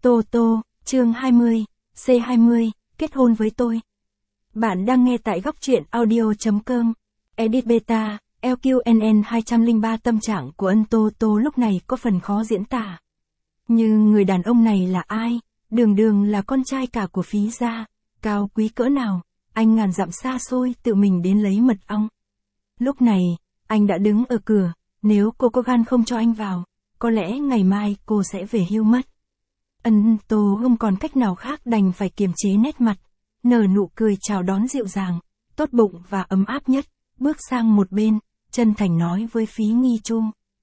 Tô Tô, chương 20, C20, kết hôn với tôi. Bạn đang nghe tại góc truyện audio.com. Edit Beta, LQNN 203. Tâm trạng của ân Tô Tô lúc này có phần khó diễn tả. Như người đàn ông này là ai? Đường đường là con trai cả của Phí gia, cao quý cỡ nào, anh ngàn dặm xa xôi tự mình đến lấy mật ong. Lúc này, anh đã đứng ở cửa, nếu cô có gan không cho anh vào, có lẽ ngày mai cô sẽ về hưu mất. Ân Tô không còn cách nào khác đành phải kiềm chế nét mặt, nở nụ cười chào đón dịu dàng, tốt bụng và ấm áp nhất, bước sang một bên, chân thành nói với Phí Nghi Chu.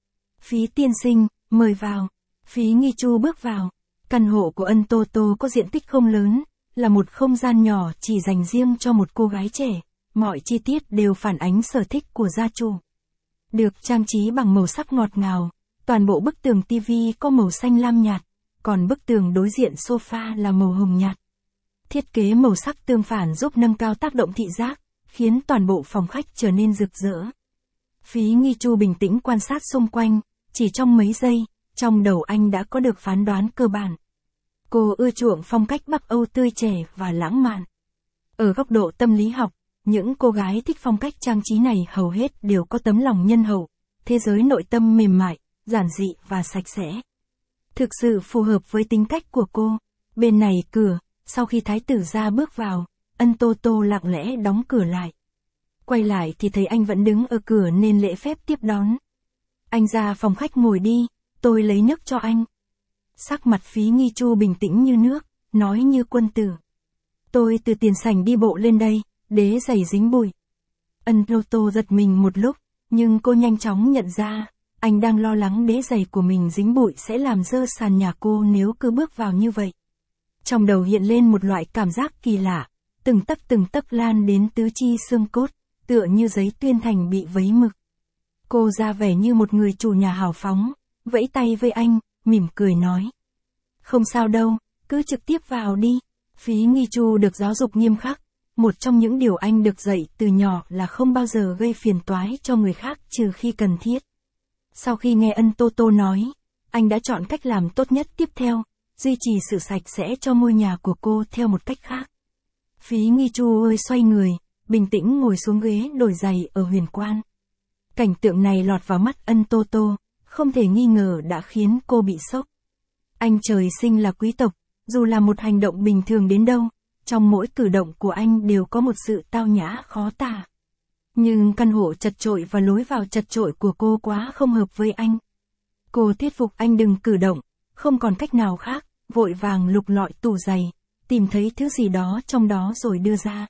Phí tiên sinh, mời vào. Phí Nghi Chu bước vào. Căn hộ của ân Tô Tô có diện tích không lớn, là một không gian nhỏ chỉ dành riêng cho một cô gái trẻ, mọi chi tiết đều phản ánh sở thích của gia chủ. Được trang trí bằng màu sắc ngọt ngào, toàn bộ bức tường tivi có màu xanh lam nhạt, còn bức tường đối diện sofa là màu hồng nhạt. Thiết kế màu sắc tương phản giúp nâng cao tác động thị giác, khiến toàn bộ phòng khách trở nên rực rỡ. Phí Nghi Chu bình tĩnh quan sát xung quanh, chỉ trong mấy giây, trong đầu anh đã có được phán đoán cơ bản. Cô ưa chuộng phong cách Bắc Âu tươi trẻ và lãng mạn. Ở góc độ tâm lý học, những cô gái thích phong cách trang trí này hầu hết đều có tấm lòng nhân hậu, thế giới nội tâm mềm mại, giản dị và sạch sẽ. Thực sự phù hợp với tính cách của cô. Bên này cửa, sau khi thái tử gia bước vào, ân Tô Tô lặng lẽ đóng cửa lại. Quay lại thì thấy anh vẫn đứng ở cửa nên lễ phép tiếp đón. Anh ra phòng khách ngồi đi, tôi lấy nước cho anh. Sắc mặt Phí Nghi Chu bình tĩnh như nước, nói như quân tử. Tôi từ tiền sảnh đi bộ lên đây, đế giày dính bụi. Ân Tô Tô giật mình một lúc, nhưng cô nhanh chóng nhận ra, anh đang lo lắng đế giày của mình dính bụi sẽ làm dơ sàn nhà cô nếu cứ bước vào như vậy. Trong đầu hiện lên một loại cảm giác kỳ lạ, từng tấc lan đến tứ chi xương cốt, tựa như giấy tuyên thành bị vấy mực. Cô ra vẻ như một người chủ nhà hào phóng, vẫy tay với anh, mỉm cười nói. Không sao đâu, cứ trực tiếp vào đi. Phí Nghi Chu được giáo dục nghiêm khắc, một trong những điều anh được dạy từ nhỏ là không bao giờ gây phiền toái cho người khác trừ khi cần thiết. Sau khi nghe ân Tô Tô nói, anh đã chọn cách làm tốt nhất tiếp theo, duy trì sự sạch sẽ cho ngôi nhà của cô theo một cách khác. Phí Nghi Chu ơi xoay người, bình tĩnh ngồi xuống ghế đổi giày ở huyền quan. Cảnh tượng này lọt vào mắt ân Tô Tô, không thể nghi ngờ đã khiến cô bị sốc. Anh trời sinh là quý tộc, dù là một hành động bình thường đến đâu, trong mỗi cử động của anh đều có một sự tao nhã khó tả. Nhưng căn hộ chật chội và lối vào chật chội của cô quá không hợp với anh. Cô thuyết phục anh đừng cử động, không còn cách nào khác, vội vàng lục lọi tủ giày, tìm thấy thứ gì đó trong đó rồi đưa ra.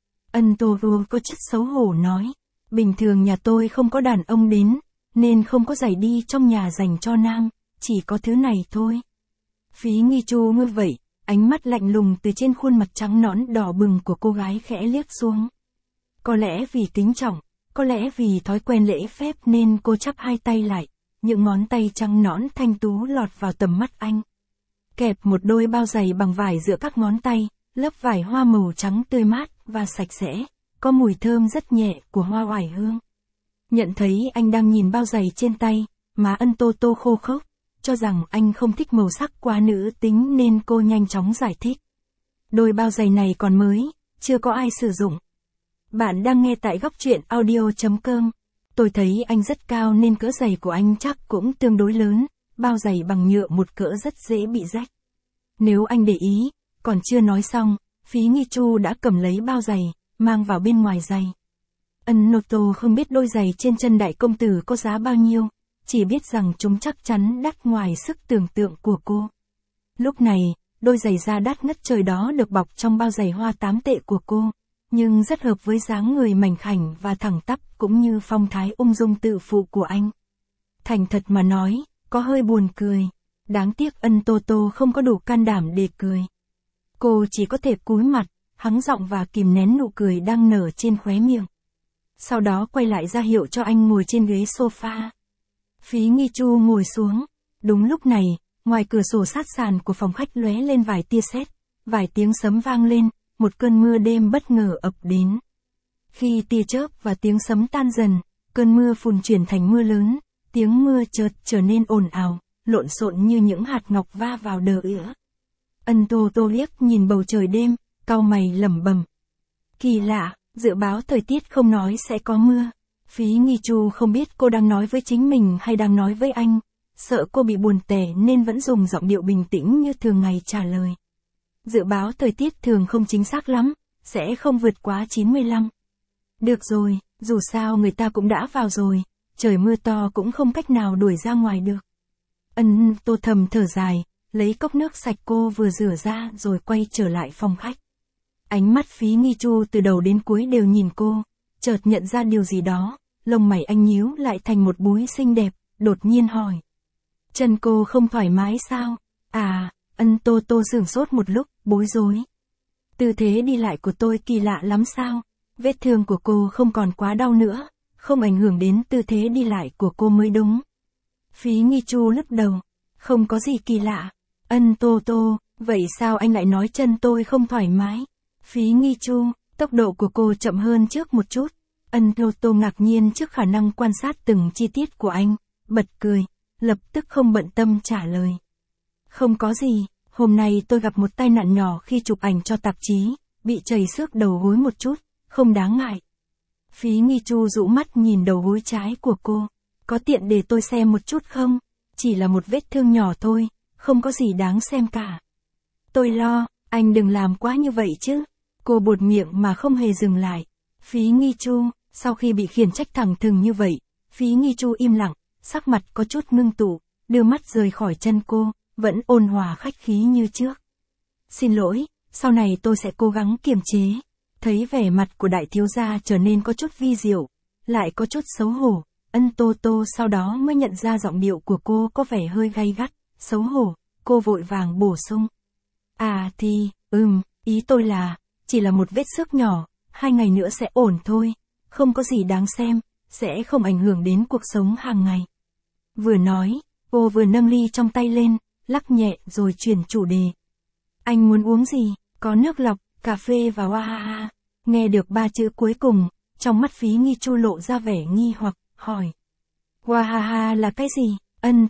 Ân Tô Tô có chút xấu hổ nói, bình thường nhà tôi không có đàn ông đến, nên không có giày đi trong nhà dành cho nam, chỉ có thứ này thôi. Phí Nghi Chu nghe vậy, ánh mắt lạnh lùng từ trên khuôn mặt trắng nõn đỏ bừng của cô gái khẽ liếc xuống. Có lẽ vì kính trọng, có lẽ vì thói quen lễ phép nên cô chắp hai tay lại, những ngón tay trắng nõn thanh tú lọt vào tầm mắt anh. Kẹp một đôi bao giày bằng vải giữa các ngón tay, lớp vải hoa màu trắng tươi mát và sạch sẽ, có mùi thơm rất nhẹ của hoa oải hương. Nhận thấy anh đang nhìn bao giày trên tay, má ân Tô Tô khô khốc, cho rằng anh không thích màu sắc quá nữ tính nên cô nhanh chóng giải thích. Đôi bao giày này còn mới, chưa có ai sử dụng. Bạn đang nghe tại góc truyện audio.com. Tôi thấy anh rất cao nên cỡ giày của anh chắc cũng tương đối lớn, bao giày bằng nhựa một cỡ rất dễ bị rách. Nếu anh để ý, còn chưa nói xong, Phí Nghi Chu đã cầm lấy bao giày, mang vào bên ngoài giày. Ân Tô Tô không biết đôi giày trên chân đại công tử có giá bao nhiêu, chỉ biết rằng chúng chắc chắn đắt ngoài sức tưởng tượng của cô. Lúc này, đôi giày da đắt ngất trời đó được bọc trong bao giày hoa 8 tệ của cô, nhưng rất hợp với dáng người mảnh khảnh và thẳng tắp cũng như phong thái ung dung tự phụ của anh. Thành thật mà nói, có hơi buồn cười. Đáng tiếc ân Tô Tô không có đủ can đảm để cười. Cô chỉ có thể cúi mặt, hắng giọng và kìm nén nụ cười đang nở trên khóe miệng. Sau đó quay lại ra hiệu cho anh ngồi trên ghế sofa. Phí Nghi Chu ngồi xuống. Đúng lúc này, ngoài cửa sổ sát sàn của phòng khách lóe lên vài tia sét, vài tiếng sấm vang lên, một cơn mưa đêm bất ngờ ập đến. Khi tia chớp và tiếng sấm tan dần, cơn mưa phùn chuyển thành mưa lớn, tiếng mưa chợt trở nên ồn ào, lộn xộn như những hạt ngọc va vào đờ ứa. Ân Tô Tô liếc nhìn bầu trời đêm, cau mày lẩm bẩm. Kỳ lạ, dự báo thời tiết không nói sẽ có mưa. Phí Nghi Chu không biết cô đang nói với chính mình hay đang nói với anh. Sợ cô bị buồn tẻ nên vẫn dùng giọng điệu bình tĩnh như thường ngày trả lời. Dự báo thời tiết thường không chính xác lắm, sẽ không vượt quá 95. Được rồi, dù sao người ta cũng đã vào rồi, trời mưa to cũng không cách nào đuổi ra ngoài được. Ân Tô thầm thở dài, lấy cốc nước sạch cô vừa rửa ra rồi quay trở lại phòng khách. Ánh mắt Phí Nghi Chu từ đầu đến cuối đều nhìn cô, chợt nhận ra điều gì đó, lông mày anh nhíu lại thành một búi xinh đẹp, đột nhiên hỏi. Chân cô không thoải mái sao? À, Ân Tô Tô sửng sốt một lúc, bối rối. Tư thế đi lại của tôi kỳ lạ lắm sao? Vết thương của cô không còn quá đau nữa, không ảnh hưởng đến tư thế đi lại của cô mới đúng. Phí Nghi Chu lắc đầu. Không có gì kỳ lạ. Ân Tô Tô, vậy sao anh lại nói chân tôi không thoải mái? Phí Nghi Chu, tốc độ của cô chậm hơn trước một chút. Ân Tô Tô ngạc nhiên trước khả năng quan sát từng chi tiết của anh, bật cười, lập tức không bận tâm trả lời. Không có gì, hôm nay tôi gặp một tai nạn nhỏ khi chụp ảnh cho tạp chí, bị chảy xước đầu gối một chút, không đáng ngại. Phí Nghi Chu dụ mắt nhìn đầu gối trái của cô. Có tiện để tôi xem một chút không? Chỉ là một vết thương nhỏ thôi, không có gì đáng xem cả. Tôi lo, anh đừng làm quá như vậy chứ. Cô buột miệng mà không hề dừng lại. Phí Nghi Chu, sau khi bị khiển trách thẳng thừng như vậy, Phí Nghi Chu im lặng, sắc mặt có chút ngưng tụ, đưa mắt rời khỏi chân cô, vẫn ôn hòa khách khí như trước. Xin lỗi, sau này tôi sẽ cố gắng kiềm chế. Thấy vẻ mặt của đại thiếu gia trở nên có chút vi diệu, lại có chút xấu hổ. Ân Tô Tô sau đó mới nhận ra giọng điệu của cô có vẻ hơi gay gắt, xấu hổ, cô vội vàng bổ sung. À thì, ý tôi là, chỉ là một vết xước nhỏ, 2 ngày nữa sẽ ổn thôi, không có gì đáng xem, sẽ không ảnh hưởng đến cuộc sống hàng ngày. Vừa nói, cô vừa nâng ly trong tay lên, lắc nhẹ rồi chuyển chủ đề. Anh muốn uống gì? Có nước lọc, cà phê và wahaha. Nghe được 3 chữ cuối cùng, trong mắt Phí Nghi Chu lộ ra vẻ nghi hoặc, hỏi. Wahaha là cái gì? Ân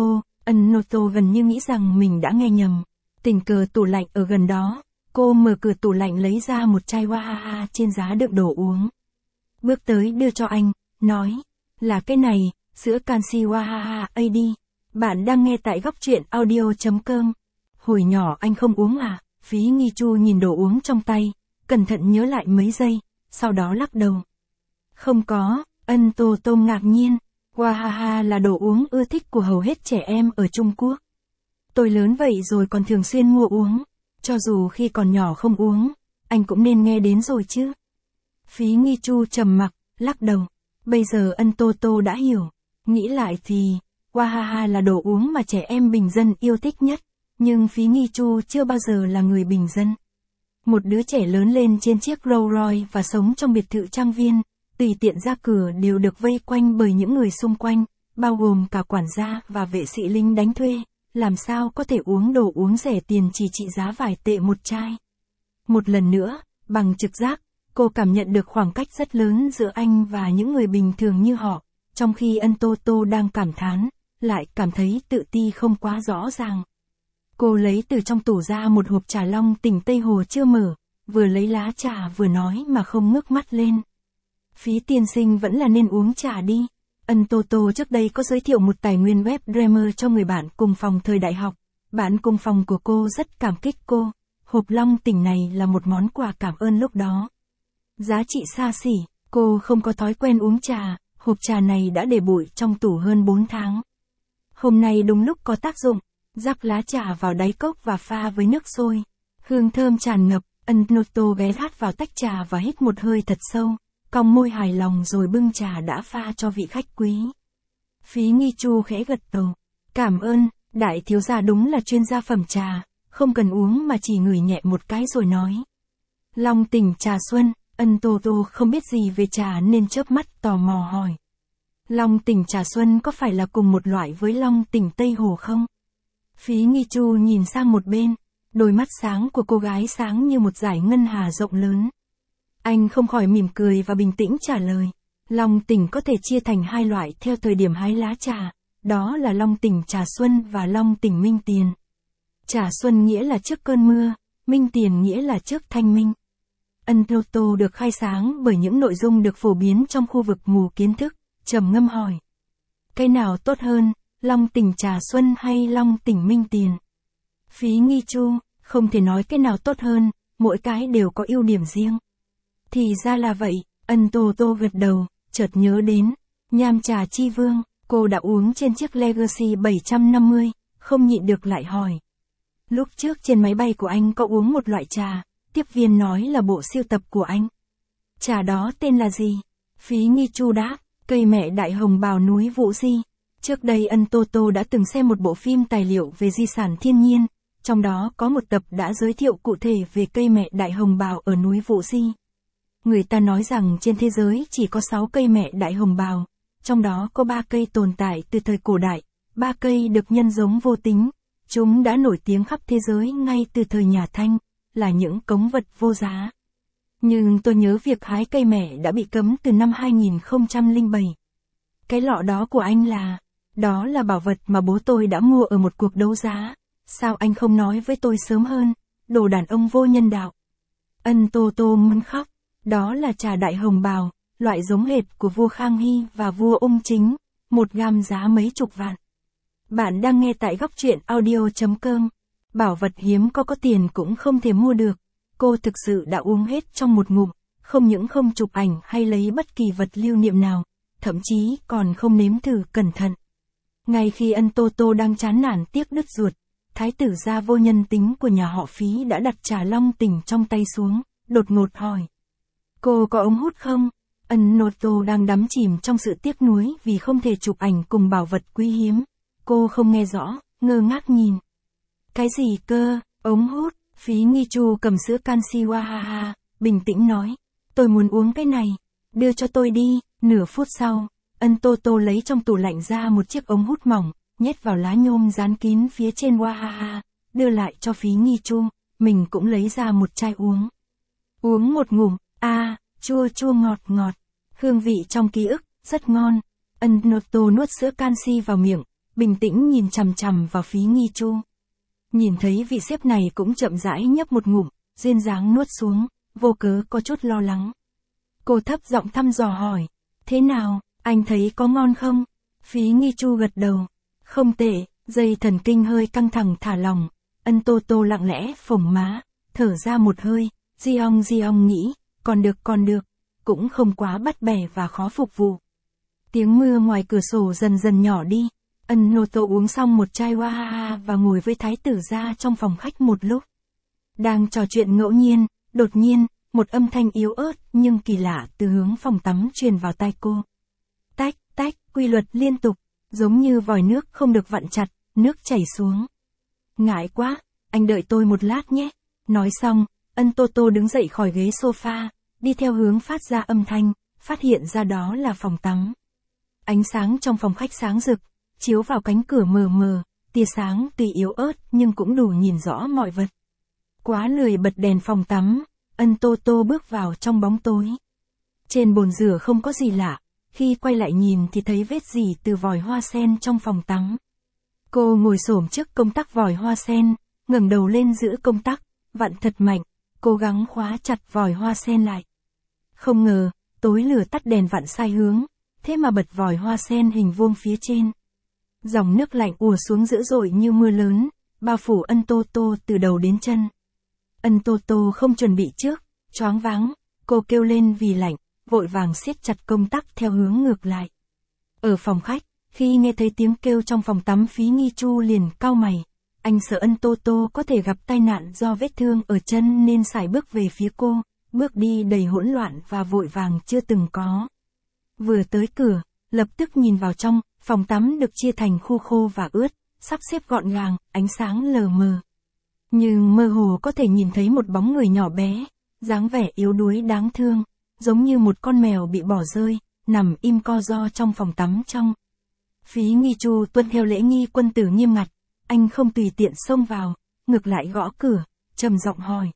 Nô Tô gần như nghĩ rằng mình đã nghe nhầm. Tình cờ tủ lạnh ở gần đó, cô mở cửa tủ lạnh lấy ra một chai wahaha trên giá đựng đồ uống. Bước tới đưa cho anh, nói. Là cái này, sữa canxi wahaha AD. Bạn đang nghe tại góc truyện audio.com. Hồi nhỏ anh không uống à? Phí Nghi Chu nhìn đồ uống trong tay, cẩn thận nhớ lại mấy giây, sau đó lắc đầu. Không có, Ân Tô Tô ngạc nhiên. Wahaha là đồ uống ưa thích của hầu hết trẻ em ở Trung Quốc. Tôi lớn vậy rồi còn thường xuyên mua uống. Cho dù khi còn nhỏ không uống, anh cũng nên nghe đến rồi chứ. Phí Nghi Chu trầm mặc, lắc đầu. Bây giờ Ân Tô Tô đã hiểu. Nghĩ lại thì, wahaha là đồ uống mà trẻ em bình dân yêu thích nhất. Nhưng Phí Nghi Chu chưa bao giờ là người bình dân. Một đứa trẻ lớn lên trên chiếc Rolls Royce và sống trong biệt thự trang viên, tùy tiện ra cửa đều được vây quanh bởi những người xung quanh, bao gồm cả quản gia và vệ sĩ lính đánh thuê, làm sao có thể uống đồ uống rẻ tiền chỉ trị giá vài tệ một chai. Một lần nữa, bằng trực giác, cô cảm nhận được khoảng cách rất lớn giữa anh và những người bình thường như họ, trong khi Ân Tô Tô đang cảm thán, lại cảm thấy tự ti không quá rõ ràng. Cô lấy từ trong tủ ra một hộp trà long tỉnh Tây Hồ chưa mở, vừa lấy lá trà vừa nói mà không ngước mắt lên. Phí tiên sinh vẫn là nên uống trà đi. Ân Tô Tô trước đây có giới thiệu một tài nguyên web Dreamer cho người bạn cùng phòng thời đại học. Bạn cùng phòng của cô rất cảm kích cô. Hộp long tỉnh này là một món quà cảm ơn lúc đó. Giá trị xa xỉ, cô không có thói quen uống trà, hộp trà này đã để bụi trong tủ hơn 4 tháng. Hôm nay đúng lúc có tác dụng, rắc lá trà vào đáy cốc và pha với nước sôi. Hương thơm tràn ngập, Ân Tô Tô ghé sát vào tách trà và hít một hơi thật sâu. Cong môi hài lòng rồi bưng trà đã pha cho vị khách quý. Phí Nghi Chu khẽ gật đầu. Cảm ơn, đại thiếu gia đúng là chuyên gia phẩm trà, không cần uống mà chỉ ngửi nhẹ một cái rồi nói. Long tỉnh trà xuân, Ân Tô Tô không biết gì về trà nên chớp mắt tò mò hỏi. Long tỉnh trà xuân có phải là cùng một loại với long tỉnh Tây Hồ không? Phí Nghi Chu nhìn sang một bên, đôi mắt sáng của cô gái sáng như một dải ngân hà rộng lớn. Anh không khỏi mỉm cười và bình tĩnh trả lời. Long tỉnh có thể chia thành 2 loại theo thời điểm hái lá trà, đó là long tỉnh trà xuân và long tỉnh minh tiền. Trà xuân nghĩa là trước cơn mưa, minh tiền nghĩa là trước thanh minh. Ân Tô Tô được khai sáng bởi những nội dung được phổ biến trong khu vực mù kiến thức, trầm ngâm hỏi. Cái nào tốt hơn, long tỉnh trà xuân hay long tỉnh minh tiền? Phí Nghi Chu, không thể nói cái nào tốt hơn, mỗi cái đều có ưu điểm riêng. Thì ra là vậy, Ân Tô Tô gật đầu, chợt nhớ đến, nham trà chi vương, cô đã uống trên chiếc Legacy 750, không nhịn được lại hỏi. Lúc trước trên máy bay của anh có uống một loại trà, tiếp viên nói là bộ sưu tập của anh. Trà đó tên là gì? Phí Nghi Chu đáp, cây mẹ đại hồng bào núi Vũ Di. Trước đây Ân Tô Tô đã từng xem một bộ phim tài liệu về di sản thiên nhiên, trong đó có một tập đã giới thiệu cụ thể về cây mẹ đại hồng bào ở núi Vũ Di. Người ta nói rằng trên thế giới chỉ có 6 cây mẹ đại hồng bào, trong đó có 3 cây tồn tại từ thời cổ đại, 3 cây được nhân giống vô tính. Chúng đã nổi tiếng khắp thế giới ngay từ thời nhà Thanh, là những cống vật vô giá. Nhưng tôi nhớ việc hái cây mẹ đã bị cấm từ năm 2007. Cái lọ đó của anh đó là bảo vật mà bố tôi đã mua ở một cuộc đấu giá. Sao anh không nói với tôi sớm hơn, đồ đàn ông vô nhân đạo. Ân Tô Tô muốn khóc, đó là trà đại hồng bào, loại giống hệt của vua Khang Hy và vua Ung Chính, 1 gam giá mấy chục vạn. Bạn đang nghe tại góc truyện audio.com. Bảo vật hiếm có tiền cũng không thể mua được. Cô thực sự đã uống hết trong một ngụm, không những không chụp ảnh hay lấy bất kỳ vật lưu niệm nào, thậm chí còn không nếm thử cẩn thận. Ngay khi Ân Tô Tô đang chán nản tiếc đứt ruột, thái tử gia vô nhân tính của nhà họ Phí đã đặt trà long tỉnh trong tay xuống, đột ngột hỏi. Cô có ống hút không? Ân Tô Tô đang đắm chìm trong sự tiếc nuối vì không thể chụp ảnh cùng bảo vật quý hiếm. Cô không nghe rõ, ngơ ngác nhìn. Cái gì cơ, ống hút? Phí Nghi Chu cầm sữa canxi Wahaha, bình tĩnh nói. Tôi muốn uống cái này, đưa cho tôi đi. Nửa phút sau, Ân Tô Tô lấy trong tủ lạnh ra một chiếc ống hút mỏng, nhét vào lá nhôm dán kín phía trên Wahaha, đưa lại cho Phí Nghi Chu, mình cũng lấy ra một chai uống. Uống một ngụm, chua chua ngọt ngọt, hương vị trong ký ức, rất ngon. Ân Tô Tô nuốt sữa canxi vào miệng, bình tĩnh nhìn chằm chằm vào Phí Nghi Chu. Nhìn thấy vị sếp này cũng chậm rãi nhấp một ngụm, duyên dáng nuốt xuống, vô cớ có chút lo lắng. Cô thấp giọng thăm dò hỏi, thế nào, anh thấy có ngon không? Phí Nghi Chu gật đầu, không tệ, dây thần kinh hơi căng thẳng thả lỏng. Ân Tô Tô lặng lẽ phồng má, thở ra một hơi, di ong nghĩ, còn được, cũng không quá bắt bẻ và khó phục vụ. Tiếng mưa ngoài cửa sổ dần dần nhỏ đi. Ân Tô Tô uống xong một chai Wahaha và ngồi với thái tử gia trong phòng khách một lúc. Đang trò chuyện ngẫu nhiên, đột nhiên, một âm thanh yếu ớt nhưng kỳ lạ từ hướng phòng tắm truyền vào tai cô. Tách, tách, quy luật liên tục, giống như vòi nước không được vặn chặt, nước chảy xuống. Ngại quá, anh đợi tôi một lát nhé. Nói xong, Ân Tô Tô đứng dậy khỏi ghế sofa, đi theo hướng phát ra âm thanh, phát hiện ra đó là phòng tắm. Ánh sáng trong phòng khách sáng rực, chiếu vào cánh cửa mờ mờ, tia sáng tuy yếu ớt nhưng cũng đủ nhìn rõ mọi vật. Quá lười bật đèn phòng tắm, Ân Tô Tô bước vào trong bóng tối. Trên bồn rửa không có gì lạ, khi quay lại nhìn thì thấy vết dỉ từ vòi hoa sen trong phòng tắm. Cô ngồi xổm trước công tắc vòi hoa sen, ngẩng đầu lên giữ công tắc, vặn thật mạnh, cố gắng khóa chặt vòi hoa sen lại. Không ngờ, tối lửa tắt đèn vặn sai hướng, thế mà bật vòi hoa sen hình vuông phía trên. Dòng nước lạnh ùa xuống dữ dội như mưa lớn, bao phủ Ân Tô Tô từ đầu đến chân. Ân Tô Tô không chuẩn bị trước, choáng váng, cô kêu lên vì lạnh, vội vàng siết chặt công tắc theo hướng ngược lại. Ở phòng khách, khi nghe thấy tiếng kêu trong phòng tắm, Phí Nghi Chu liền cau mày. Anh sợ Ân Tô Tô có thể gặp tai nạn do vết thương ở chân nên sải bước về phía cô, bước đi đầy hỗn loạn và vội vàng chưa từng có. Vừa tới cửa, lập tức nhìn vào trong, phòng tắm được chia thành khu khô và ướt, sắp xếp gọn gàng, ánh sáng lờ mờ. Nhưng mơ hồ có thể nhìn thấy một bóng người nhỏ bé, dáng vẻ yếu đuối đáng thương, giống như một con mèo bị bỏ rơi, nằm im co ro trong phòng tắm trong. Phí Nghi Chu tuân theo lễ nghi quân tử nghiêm ngặt, anh không tùy tiện xông vào, ngược lại gõ cửa, trầm giọng hỏi.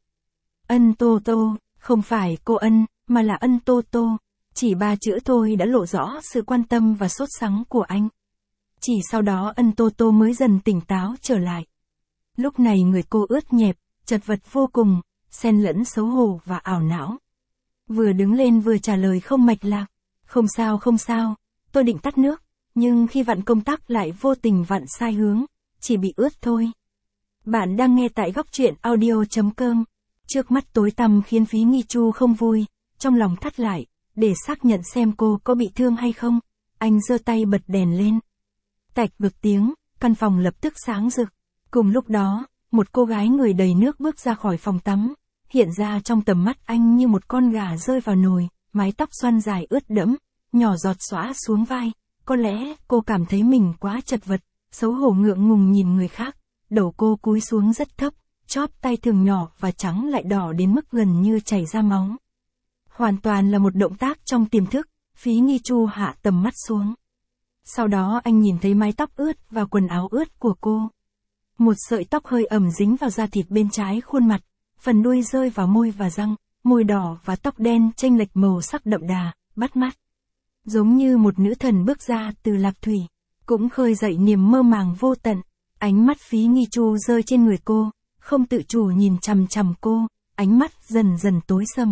Ân Tô Tô, không phải cô Ân, mà là Ân Tô Tô. Chỉ 3 chữ thôi đã lộ rõ sự quan tâm và sốt sắng của anh. Chỉ sau đó Ân Tô Tô mới dần tỉnh táo trở lại. Lúc này người cô ướt nhẹp, chật vật vô cùng, xen lẫn xấu hổ và ảo não. Vừa đứng lên vừa trả lời không mạch lạc. Không sao, tôi định tắt nước, nhưng khi vặn công tắc lại vô tình vặn sai hướng, chỉ bị ướt thôi. Bạn đang nghe tại góc truyện audio.com. Trước mắt tối tăm khiến Phí Nghi Chu không vui, trong lòng thắt lại, để xác nhận xem cô có bị thương hay không. Anh giơ tay bật đèn lên. Tạch ngực tiếng, căn phòng lập tức sáng rực. Cùng lúc đó, một cô gái người đầy nước bước ra khỏi phòng tắm, hiện ra trong tầm mắt anh như một con gà rơi vào nồi, mái tóc xoăn dài ướt đẫm, nhỏ giọt xõa xuống vai. Có lẽ cô cảm thấy mình quá chật vật, xấu hổ ngượng ngùng nhìn người khác. Đầu cô cúi xuống rất thấp, chóp tay thường nhỏ và trắng lại đỏ đến mức gần như chảy ra máu. Hoàn toàn là một động tác trong tiềm thức, Phí Nghi Chu hạ tầm mắt xuống. Sau đó anh nhìn thấy mái tóc ướt và quần áo ướt của cô. Một sợi tóc hơi ẩm dính vào da thịt bên trái khuôn mặt, phần đuôi rơi vào môi và răng, môi đỏ và tóc đen chênh lệch màu sắc đậm đà, bắt mắt. Giống như một nữ thần bước ra từ lạc thủy, cũng khơi dậy niềm mơ màng vô tận. Ánh mắt Phí Nghi Chu rơi trên người cô, không tự chủ nhìn chằm chằm cô, ánh mắt dần dần tối sầm.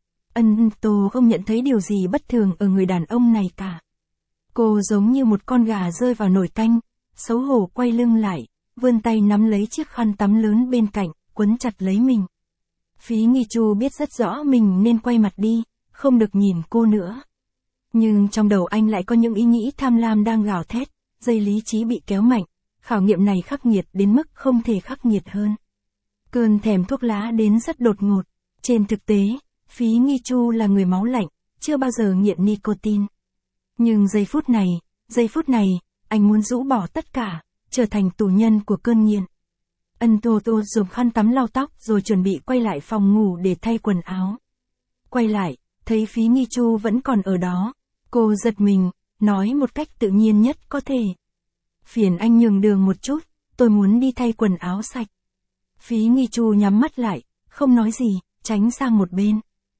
Tô không nhận thấy điều gì bất thường ở người đàn ông này cả. Cô giống như một con gà rơi vào nồi canh, xấu hổ quay lưng lại, vươn tay nắm lấy chiếc khăn tắm lớn bên cạnh, quấn chặt lấy mình. Phí Nghi Chu biết rất rõ mình nên quay mặt đi, không được nhìn cô nữa. Nhưng trong đầu anh lại có những ý nghĩ tham lam đang gào thét, dây lý trí bị kéo mạnh, khảo nghiệm này khắc nghiệt đến mức không thể khắc nghiệt hơn. Cơn thèm thuốc lá đến rất đột ngột. Trên thực tế, Phí Nghi Chu là người máu lạnh, chưa bao giờ nghiện nicotine. Nhưng giây phút này, anh muốn rũ bỏ tất cả, trở thành tù nhân của cơn nghiện. Tô dùng khăn tắm lau tóc rồi chuẩn bị quay lại phòng ngủ để thay quần áo. Quay lại, thấy Phí Nghi Chu vẫn còn ở đó. Cô giật mình, nói một cách tự nhiên nhất có thể. Phiền anh nhường đường một chút, tôi muốn đi thay quần áo sạch. Phí Nghi Chu nhắm mắt lại, không nói gì, tránh sang một bên.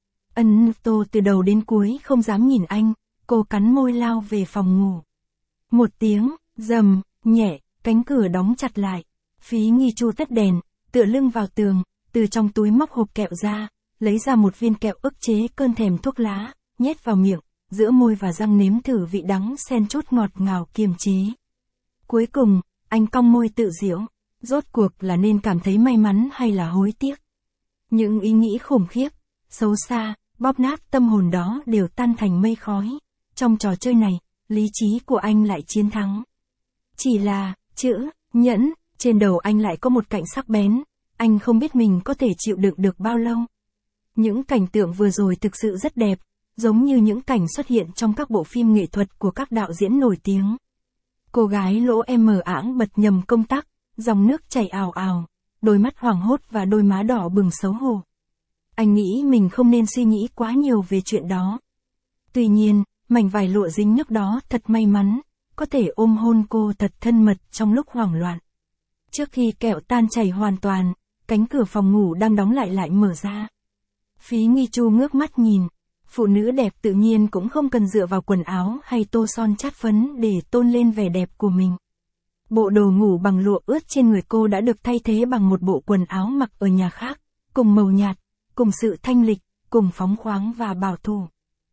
Tô từ đầu đến cuối không dám nhìn anh, cô cắn môi lao về phòng ngủ. Một tiếng, rầm, nhẹ, cánh cửa đóng chặt lại. Phí Nghi Chu tắt đèn, tựa lưng vào tường, từ trong túi móc hộp kẹo ra, lấy ra một viên kẹo ức chế cơn thèm thuốc lá, nhét vào miệng, giữa môi và răng nếm thử vị đắng xen chút ngọt ngào kiềm chế. Cuối cùng, anh cong môi tự giễu, rốt cuộc là nên cảm thấy may mắn hay là hối tiếc. Những ý nghĩ khủng khiếp, xấu xa, bóp nát tâm hồn đó đều tan thành mây khói. Trong trò chơi này, lý trí của anh lại chiến thắng. Chỉ là, chữ, nhẫn, trên đầu anh lại có một cạnh sắc bén, anh không biết mình có thể chịu đựng được bao lâu. Những cảnh tượng vừa rồi thực sự rất đẹp, giống như những cảnh xuất hiện trong các bộ phim nghệ thuật của các đạo diễn nổi tiếng. Cô gái lỗ mờ ảng bật nhầm công tắc, dòng nước chảy ào ào, đôi mắt hoảng hốt và đôi má đỏ bừng xấu hổ. Anh nghĩ mình không nên suy nghĩ quá nhiều về chuyện đó. Tuy nhiên, mảnh vải lụa dính nước đó thật may mắn, có thể ôm hôn cô thật thân mật trong lúc hoảng loạn. Trước khi kẹo tan chảy hoàn toàn, cánh cửa phòng ngủ đang đóng lại mở ra. Phí Nghi Chu ngước mắt nhìn. Phụ nữ đẹp tự nhiên cũng không cần dựa vào quần áo hay tô son chát phấn để tôn lên vẻ đẹp của mình. Bộ đồ ngủ bằng lụa ướt trên người cô đã được thay thế bằng một bộ quần áo mặc ở nhà khác, cùng màu nhạt, cùng sự thanh lịch, cùng phóng khoáng và bảo thủ.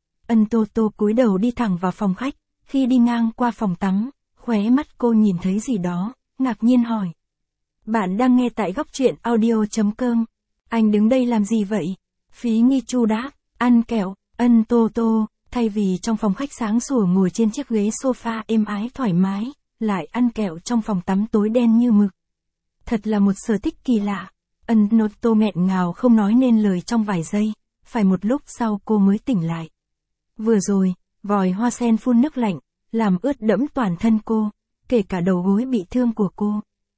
Tô cúi đầu đi thẳng vào phòng khách, khi đi ngang qua phòng tắm, khóe mắt cô nhìn thấy gì đó, ngạc nhiên hỏi. Bạn đang nghe tại góc truyện audio.com. Anh đứng đây làm gì vậy? Phí Nghi Chu đáp, ăn kẹo. Tô, thay vì trong phòng khách sáng sủa ngồi trên chiếc ghế sofa êm ái thoải mái, lại ăn kẹo trong phòng tắm tối đen như mực. Thật là một sở thích kỳ lạ. Tô nghẹn ngào không nói nên lời trong vài giây, phải một lúc sau cô mới tỉnh lại. Vừa rồi, vòi hoa sen phun nước lạnh, làm ướt đẫm toàn thân cô, kể cả đầu gối bị thương của cô.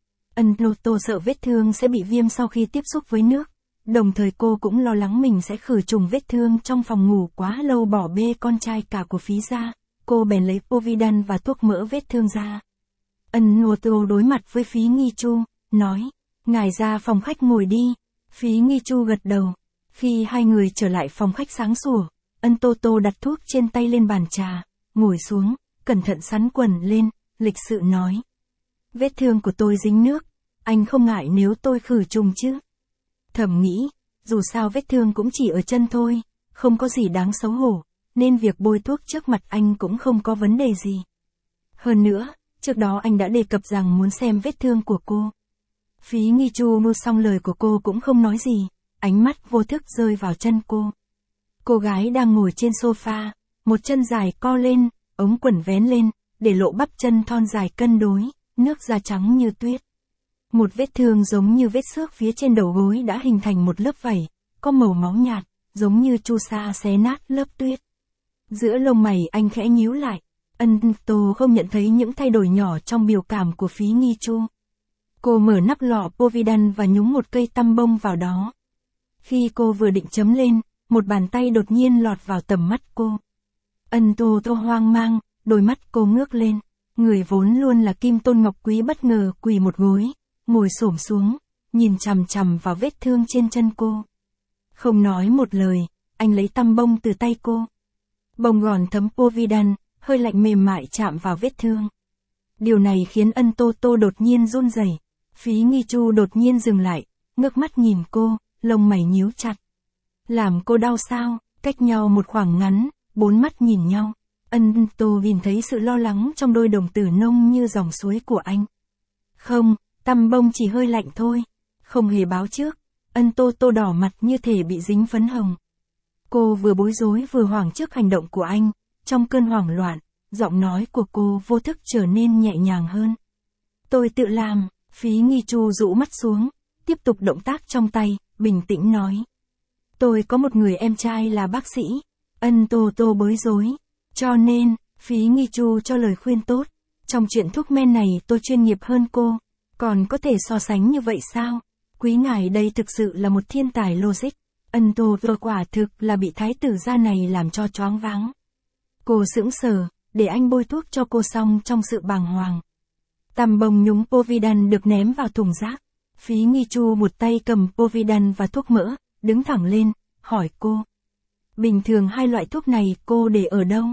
Tô sợ vết thương sẽ bị viêm sau khi tiếp xúc với nước. Đồng thời cô cũng lo lắng mình sẽ khử trùng vết thương trong phòng ngủ quá lâu bỏ bê con trai cả của Phí ra. Cô bèn lấy Povidone và thuốc mỡ vết thương ra. Tô đối mặt với Phí Nghi Chu, nói, ngài ra phòng khách ngồi đi. Phí Nghi Chu gật đầu. Khi hai người trở lại phòng khách sáng sủa, Tô đặt thuốc trên tay lên bàn trà, ngồi xuống, cẩn thận sắn quần lên, lịch sự nói. Vết thương của tôi dính nước, anh không ngại nếu tôi khử trùng chứ? Thầm nghĩ, dù sao vết thương cũng chỉ ở chân thôi, không có gì đáng xấu hổ, nên việc bôi thuốc trước mặt anh cũng không có vấn đề gì. Hơn nữa, trước đó anh đã đề cập rằng muốn xem vết thương của cô. Phí Nghi Chu nghe xong lời của cô cũng không nói gì, ánh mắt vô thức rơi vào chân cô. Cô gái đang ngồi trên sofa, một chân dài co lên, ống quần vén lên, để lộ bắp chân thon dài cân đối, nước da trắng như tuyết. Một vết thương giống như vết xước phía trên đầu gối đã hình thành một lớp vảy, có màu máu nhạt, giống như chu sa xé nát lớp tuyết. Giữa lông mày anh khẽ nhíu lại, Tô không nhận thấy những thay đổi nhỏ trong biểu cảm của Phí Nghi Chu. Cô mở nắp lọ Povidone và nhúng một cây tăm bông vào đó. Khi cô vừa định chấm lên, một bàn tay đột nhiên lọt vào tầm mắt cô. Tô hoang mang, đôi mắt cô ngước lên. Người vốn luôn là kim tôn ngọc quý bất ngờ quỳ một gối, ngồi xổm xuống, nhìn chằm chằm vào vết thương trên chân cô. Không nói một lời, anh lấy tăm bông từ tay cô. Bông gòn thấm Povidone, hơi lạnh mềm mại chạm vào vết thương. Điều này khiến Tô đột nhiên run rẩy. Phí Nghi Chu đột nhiên dừng lại, ngước mắt nhìn cô, lông mày nhíu chặt. Làm cô đau sao? Cách nhau một khoảng ngắn, bốn mắt nhìn nhau. Tô nhìn thấy sự lo lắng trong đôi đồng tử nông như dòng suối của anh. Không, tăm bông chỉ hơi lạnh thôi. Không hề báo trước. Tô đỏ mặt như thể bị dính phấn hồng. Cô vừa bối rối vừa hoảng trước hành động của anh. Trong cơn hoảng loạn, giọng nói của cô vô thức trở nên nhẹ nhàng hơn. Tôi tự làm. Phí Nghi Chu rũ mắt xuống, tiếp tục động tác trong tay, bình tĩnh nói. Tôi có một người em trai là bác sĩ. Tô bối rối. Cho nên, Phí Nghi Chu cho lời khuyên tốt. Trong chuyện thuốc men này tôi chuyên nghiệp hơn cô. Còn có thể so sánh như vậy sao? Quý ngài đây thực sự là một thiên tài logic. Tô quả thực là bị thái tử gia này làm cho choáng váng. Cô sững sờ, để anh bôi thuốc cho cô xong trong sự bàng hoàng. Tăm bông nhúng Povidone được ném vào thùng rác. Phí Nghi Chu một tay cầm Povidone và thuốc mỡ, đứng thẳng lên, hỏi cô. Bình thường hai loại thuốc này cô để ở đâu?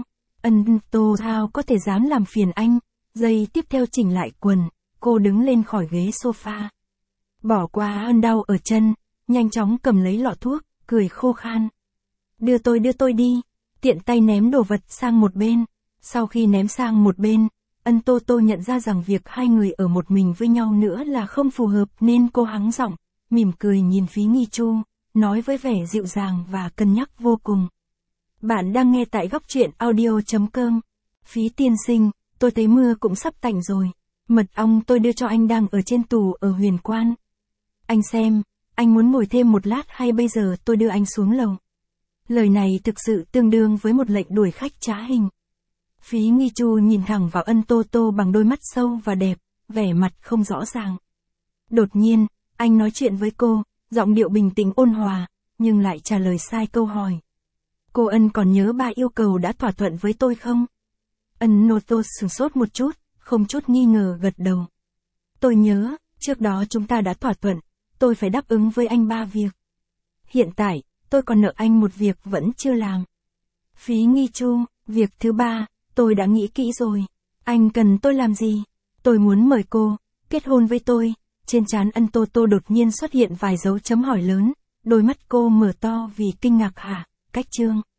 Tô Thao có thể dám làm phiền anh. Giây tiếp theo chỉnh lại quần, cô đứng lên khỏi ghế sofa. Bỏ qua đau ở chân, nhanh chóng cầm lấy lọ thuốc, cười khô khan. Đưa tôi đi. Tiện tay ném đồ vật sang một bên. Sau khi ném sang một bên, Tô nhận ra rằng việc hai người ở một mình với nhau nữa là không phù hợp nên cô hắng giọng, mỉm cười nhìn Phí Nghi Chu, nói với vẻ dịu dàng và cân nhắc vô cùng. Bạn đang nghe tại góc truyện audio.com. Phí tiên sinh, tôi thấy mưa cũng sắp tạnh rồi. Mật ong tôi đưa cho anh đang ở trên tủ ở Huyền Quan. Anh xem, anh muốn ngồi thêm một lát hay bây giờ tôi đưa anh xuống lầu? Lời này thực sự tương đương với một lệnh đuổi khách trá hình. Phí Nghi Chu nhìn thẳng vào Tô bằng đôi mắt sâu và đẹp, vẻ mặt không rõ ràng. Đột nhiên, anh nói chuyện với cô, giọng điệu bình tĩnh ôn hòa, nhưng lại trả lời sai câu hỏi. Cô còn nhớ 3 yêu cầu đã thỏa thuận với tôi không? Tô sửng sốt một chút, không chút nghi ngờ gật đầu. Tôi nhớ, trước đó chúng ta đã thỏa thuận, tôi phải đáp ứng với anh 3 việc. Hiện tại, tôi còn nợ anh một việc vẫn chưa làm. Phí Nghi Chu, việc thứ 3, tôi đã nghĩ kỹ rồi. Anh cần tôi làm gì? Tôi muốn mời cô kết hôn với tôi. Trên trán Tô đột nhiên xuất hiện vài dấu chấm hỏi lớn, đôi mắt cô mở to vì kinh ngạc hả? Cách chương